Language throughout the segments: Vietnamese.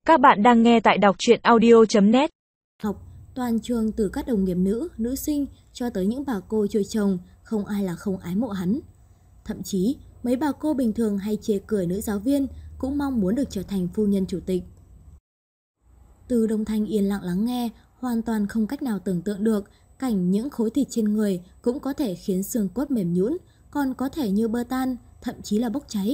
Các bạn đang nghe tại đọc truyện audio.net. Học toàn trường từ các đồng nghiệp nữ sinh cho tới những bà cô chơi chồng, không ai là không ái mộ hắn. Thậm chí, mấy bà cô bình thường hay chê cười nữ giáo viên cũng mong muốn được trở thành phu nhân chủ tịch. Từ Đông Thanh yên lặng lắng nghe, hoàn toàn không cách nào tưởng tượng được cảnh những khối thịt trên người cũng có thể khiến xương cốt mềm nhũn, còn có thể như bơ tan, thậm chí là bốc cháy.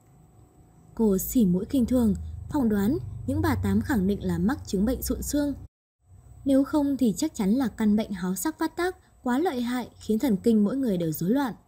Cô xỉ mũi khinh thường, phỏng đoán những bà tám khẳng định là mắc chứng bệnh sụn xương. Nếu không thì chắc chắn là căn bệnh háo sắc phát tác quá lợi hại khiến thần kinh mỗi người đều rối loạn.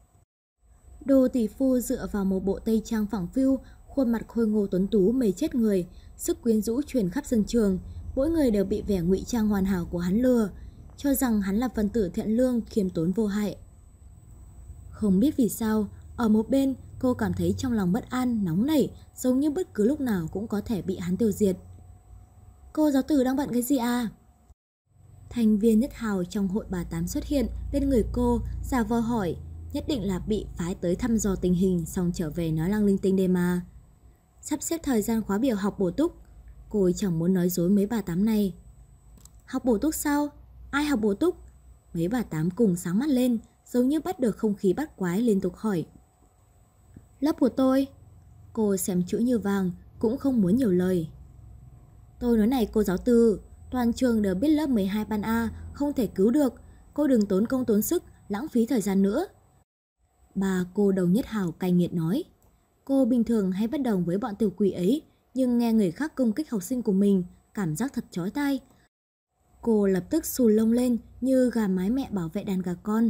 Đồ tỷ phu dựa vào một bộ tây trang phẳng phiu, khuôn mặt khôi ngô tuấn tú mê chết người, sức quyến rũ truyền khắp sân trường, mỗi người đều bị vẻ ngụy trang hoàn hảo của hắn lừa, cho rằng hắn là phân tử thiện lương, khiêm tốn vô hại. Không biết vì sao, ở một bên cô cảm thấy trong lòng bất an, nóng nảy, giống như bất cứ lúc nào cũng có thể bị hắn tiêu diệt. Cô giáo tử đang bận cái gì à? Thành viên Nhất Hào trong hội bà tám xuất hiện bên người cô, giả vờ hỏi, nhất định là bị phái tới thăm dò tình hình xong trở về nói lăng linh tinh đây mà. Sắp xếp thời gian khóa biểu học bổ túc, cô ấy chẳng muốn nói dối mấy bà tám này. Học bổ túc sao? Ai học bổ túc? Mấy bà tám cùng sáng mắt lên, giống như bắt được không khí bắt quái liên tục hỏi. Lớp của tôi. Cô xem chữ như vàng, cũng không muốn nhiều lời. Tôi nói này cô giáo tư, toàn trường đều biết lớp 12 ban A không thể cứu được, cô đừng tốn công tốn sức, lãng phí thời gian nữa. Bà cô đầu Nhất Hào cay nghiệt nói. Cô bình thường hay bất đồng với bọn tiểu quỷ ấy, nhưng nghe người khác công kích học sinh của mình, cảm giác thật chói tai. Cô lập tức xù lông lên như gà mái mẹ bảo vệ đàn gà con.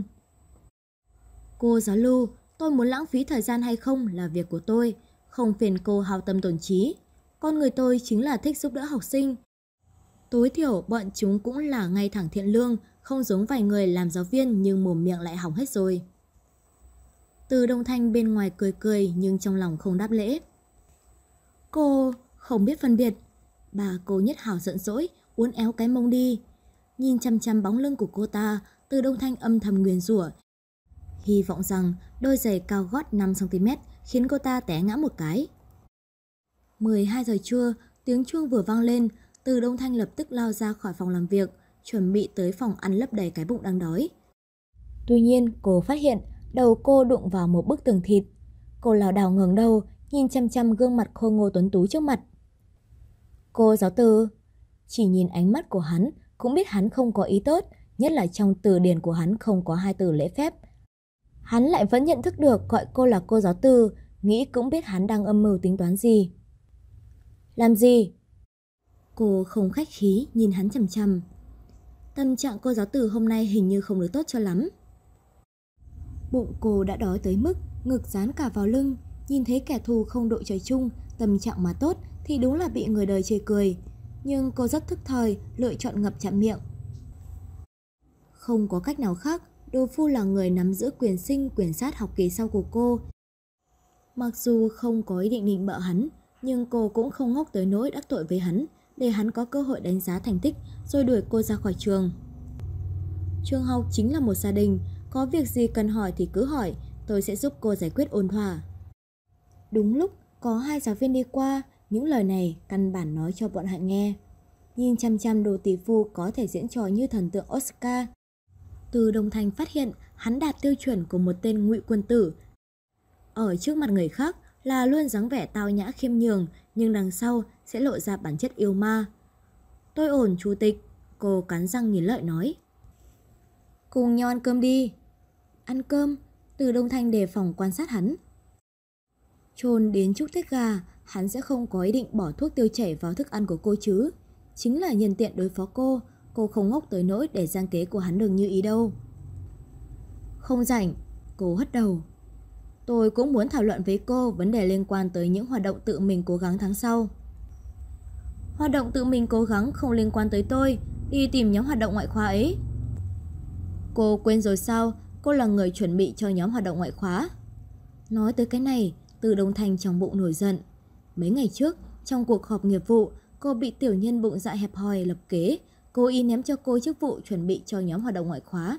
Cô giáo Lưu, tôi muốn lãng phí thời gian hay không là việc của tôi, không phiền cô hao tâm tổn trí. Con người tôi chính là thích giúp đỡ học sinh. Tối thiểu bọn chúng cũng là ngay thẳng thiện lương, không giống vài người làm giáo viên nhưng mồm miệng lại hỏng hết rồi. Từ Đông Thanh bên ngoài cười cười nhưng trong lòng không đáp lễ. Cô không biết phân biệt. Bà cô Nhất Hào giận dỗi, uốn éo cái mông đi. Nhìn chăm chăm bóng lưng của cô ta, Từ Đông Thanh âm thầm nguyền rủa, hy vọng rằng đôi giày cao gót 5cm khiến cô ta té ngã một cái. 12 giờ trưa, tiếng chuông vừa vang lên, Từ Đông Thanh lập tức lao ra khỏi phòng làm việc, chuẩn bị tới phòng ăn lấp đầy cái bụng đang đói. Tuy nhiên, cô phát hiện đầu cô đụng vào một bức tường thịt. Cô lảo đảo ngẩng đầu, nhìn chăm chăm gương mặt khôi ngô tuấn tú trước mặt. Cô giáo Từ. Chỉ nhìn ánh mắt của hắn cũng biết hắn không có ý tốt, nhất là trong từ điển của hắn không có hai từ lễ phép. Hắn lại vẫn nhận thức được gọi cô là cô giáo Từ, nghĩ cũng biết hắn đang âm mưu tính toán gì. Làm gì? Cô không khách khí nhìn hắn chằm chằm. Tâm trạng cô giáo Từ hôm nay hình như không được tốt cho lắm. Bụng cô đã đói tới mức ngực dán cả vào lưng, nhìn thấy kẻ thù không đội trời chung, tâm trạng mà tốt thì đúng là bị người đời chê cười. Nhưng cô rất thức thời, lựa chọn ngậm chặn miệng. Không có cách nào khác, Đồ Phu là người nắm giữ quyền sinh quyền sát học kỳ sau của cô. Mặc dù không có ý định định bợ hắn, nhưng cô cũng không ngốc tới nỗi đắc tội với hắn, để hắn có cơ hội đánh giá thành tích rồi đuổi cô ra khỏi trường. Trường học chính là một gia đình, có việc gì cần hỏi thì cứ hỏi, tôi sẽ giúp cô giải quyết ôn hòa. Đúng lúc có hai giáo viên đi qua, những lời này căn bản nói cho bọn họ nghe. Nhìn chăm chăm Đồ tỷ phu có thể diễn trò như thần tượng Oscar. Từ Đông Thanh phát hiện hắn đạt tiêu chuẩn của một tên ngụy quân tử. Ở trước mặt người khác là luôn dáng vẻ tao nhã khiêm nhường, nhưng đằng sau sẽ lộ ra bản chất yêu ma. Tôi ổn chủ tịch, cô cắn răng nghiến lợi nói. Cùng nhau ăn cơm đi. Ăn cơm? Từ Đông Thanh đề phòng quan sát hắn. Chôn đến chút tiết gà, hắn sẽ không có ý định bỏ thuốc tiêu chảy vào thức ăn của cô chứ. Chính là nhân tiện đối phó cô không ngốc tới nỗi để gian kế của hắn được như ý đâu. Không rảnh, cô hất đầu. Tôi cũng muốn thảo luận với cô vấn đề liên quan tới những hoạt động tự mình cố gắng tháng sau. Hoạt động tự mình cố gắng không liên quan tới tôi, đi tìm nhóm hoạt động ngoại khóa ấy. Cô quên rồi sao, cô là người chuẩn bị cho nhóm hoạt động ngoại khóa. Nói tới cái này, Từ Đông Thanh trong bụng nổi giận. Mấy ngày trước, trong cuộc họp nghiệp vụ, cô bị tiểu nhân bụng dạ hẹp hòi lập kế, cố ý ném cho cô chức vụ chuẩn bị cho nhóm hoạt động ngoại khóa.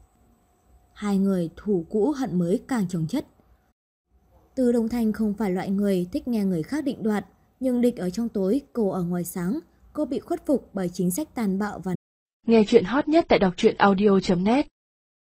Hai người thù cũ hận mới càng chồng chất. Từ Đông Thanh không phải loại người thích nghe người khác định đoạt, Nhưng địch ở trong tối, cô ở ngoài sáng. Cô bị khuất phục bởi chính sách tàn bạo và Nghe chuyện hot nhất tại đọc truyện audio.net